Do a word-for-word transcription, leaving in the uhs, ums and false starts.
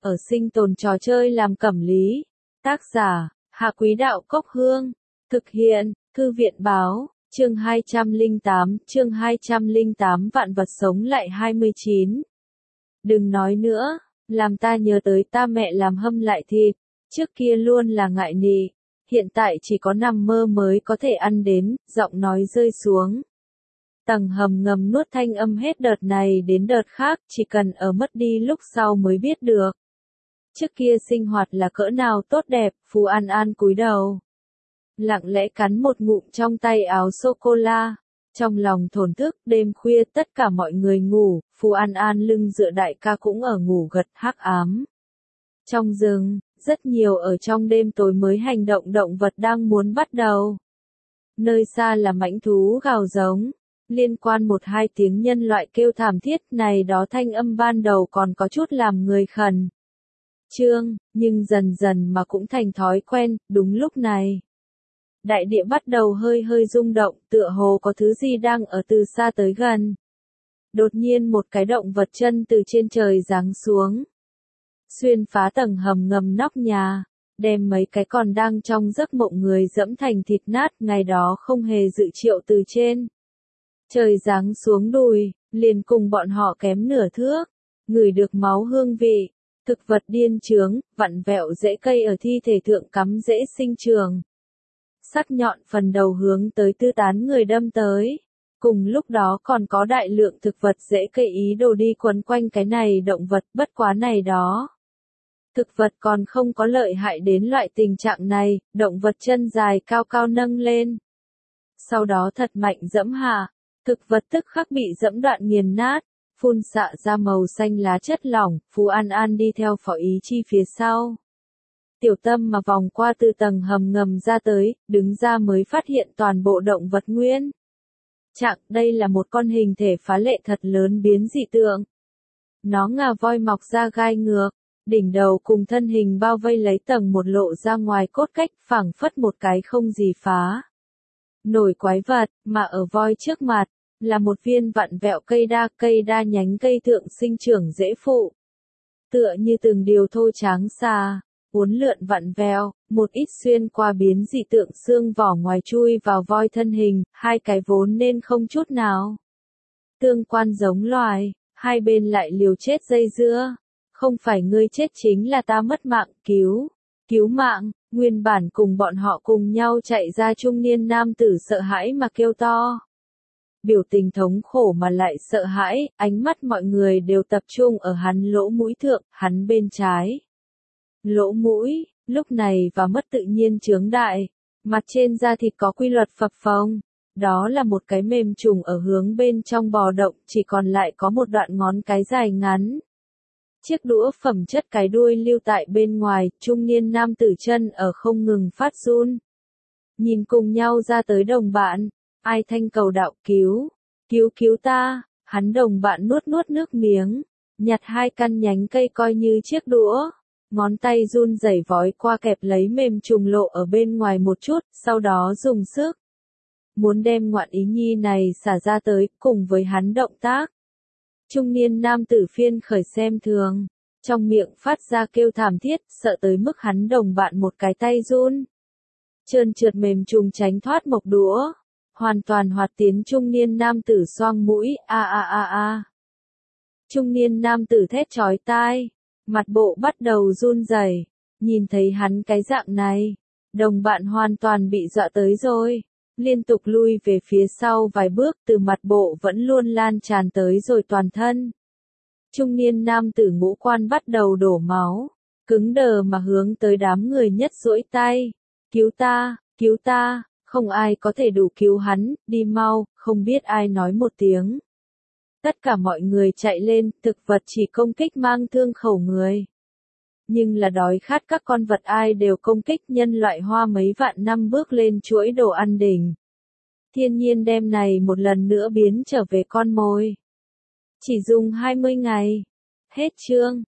ở sinh tồn trò chơi làm cẩm lý. Tác giả, Hạ Quý Đạo Cốc Hương. Thực hiện, Thư viện Báo, chương hai trăm lẻ tám, chương hai trăm lẻ tám vạn vật sống lại hai mươi chín. Đừng nói nữa, làm ta nhớ tới ta mẹ làm hâm lại thịt, trước kia luôn là ngại nị, hiện tại chỉ có nằm mơ mới có thể ăn đến, giọng nói rơi xuống. Tầng hầm ngầm nuốt thanh âm hết đợt này đến đợt khác, chỉ cần ở mất đi lúc sau mới biết được. Trước kia sinh hoạt là cỡ nào tốt đẹp, Phú An An cúi đầu. Lặng lẽ cắn một ngụm trong tay áo sô-cô-la. Trong lòng thổn thức, đêm khuya tất cả mọi người ngủ, Phú An An lưng dựa đại ca cũng ở ngủ gật hắc ám. Trong rừng, rất nhiều ở trong đêm tối mới hành động động vật đang muốn bắt đầu. Nơi xa là mãnh thú gào giống. Liên quan một hai tiếng nhân loại kêu thảm thiết này đó thanh âm ban đầu còn có chút làm người khẩn trương, nhưng dần dần mà cũng thành thói quen, đúng lúc này. Đại địa bắt đầu hơi hơi rung động, tựa hồ có thứ gì đang ở từ xa tới gần. Đột nhiên một cái động vật chân từ trên trời giáng xuống. Xuyên phá tầng hầm ngầm nóc nhà, đem mấy cái còn đang trong giấc mộng người dẫm thành thịt nát, ngày đó không hề dự triệu từ trên trời giáng xuống đùi, liền cùng bọn họ kém nửa thước, ngửi được máu hương vị, thực vật điên trướng, vặn vẹo rễ cây ở thi thể thượng cắm rễ sinh trường. Sắc nhọn phần đầu hướng tới tư tán người đâm tới. Cùng lúc đó còn có đại lượng thực vật rễ cây ý đồ đi quấn quanh cái này động vật, bất quá này đó. Thực vật còn không có lợi hại đến loại tình trạng này, động vật chân dài cao cao nâng lên. Sau đó thật mạnh dẫm hạ, thực vật tức khắc bị dẫm đoạn nghiền nát, phun xạ ra màu xanh lá chất lỏng, Phú An An đi theo Phó Ý Chi phía sau. Tiểu Tâm mà vòng qua từ tầng hầm ngầm ra tới, đứng ra mới phát hiện toàn bộ động vật nguyên trạng, đây là một con hình thể phá lệ thật lớn biến dị tượng. Nó ngà voi mọc ra gai ngược, đỉnh đầu cùng thân hình bao vây lấy tầng một lộ ra ngoài cốt cách, phảng phất một cái không gì phá nổi quái vật, mà ở voi trước mặt, là một viên vặn vẹo cây đa, cây đa nhánh cây thượng sinh trưởng dễ phụ. Tựa như từng điều thô tráng xà, uốn lượn vặn vẹo, một ít xuyên qua biến dị tượng xương vỏ ngoài chui vào voi thân hình, hai cái vốn nên không chút nào tương quan giống loài, hai bên lại liều chết dây dưa. Không phải ngươi chết chính là ta mất mạng, cứu, cứu mạng. Nguyên bản cùng bọn họ cùng nhau chạy ra trung niên nam tử sợ hãi mà kêu to. Biểu tình thống khổ mà lại sợ hãi, ánh mắt mọi người đều tập trung ở hắn lỗ mũi thượng, hắn bên trái. Lỗ mũi, lúc này và mất tự nhiên chướng đại, mặt trên da thịt có quy luật phập phồng. Đó là một cái mềm trùng ở hướng bên trong bò động, chỉ còn lại có một đoạn ngón cái dài ngắn. Chiếc đũa phẩm chất cái đuôi lưu tại bên ngoài, trung niên nam tử chân ở không ngừng phát run. Nhìn cùng nhau ra tới đồng bạn, ai thanh cầu đạo cứu, cứu cứu ta, hắn đồng bạn nuốt nuốt nước miếng, nhặt hai căn nhánh cây coi như chiếc đũa, ngón tay run rẩy vói qua kẹp lấy mềm trùng lộ ở bên ngoài một chút, sau đó dùng sức. Muốn đem ngoạn ý nhi này xả ra tới, cùng với hắn động tác. Trung niên nam tử phiên khởi xem thường, trong miệng phát ra kêu thảm thiết, sợ tới mức hắn đồng bạn một cái tay run. Trơn trượt mềm trùng tránh thoát mộc đũa, hoàn toàn hoạt tiến trung niên nam tử xoang mũi, a a a a. Trung niên nam tử thét chói tai, mặt bộ bắt đầu run rẩy, nhìn thấy hắn cái dạng này, đồng bạn hoàn toàn bị dọa tới rồi. Liên tục lui về phía sau vài bước, từ mặt bộ vẫn luôn lan tràn tới rồi toàn thân. Trung niên nam tử ngũ quan bắt đầu đổ máu, cứng đờ mà hướng tới đám người nhất duỗi tay. Cứu ta, cứu ta, không ai có thể đủ cứu hắn, đi mau, không biết ai nói một tiếng. Tất cả mọi người chạy lên, thực vật chỉ công kích mang thương khẩu người. Nhưng là đói khát các con vật ai đều công kích, nhân loại hoa mấy vạn năm bước lên chuỗi đồ ăn đỉnh. Thiên nhiên đem này một lần nữa biến trở về con mồi. Chỉ dùng hai mươi ngày. Hết chương.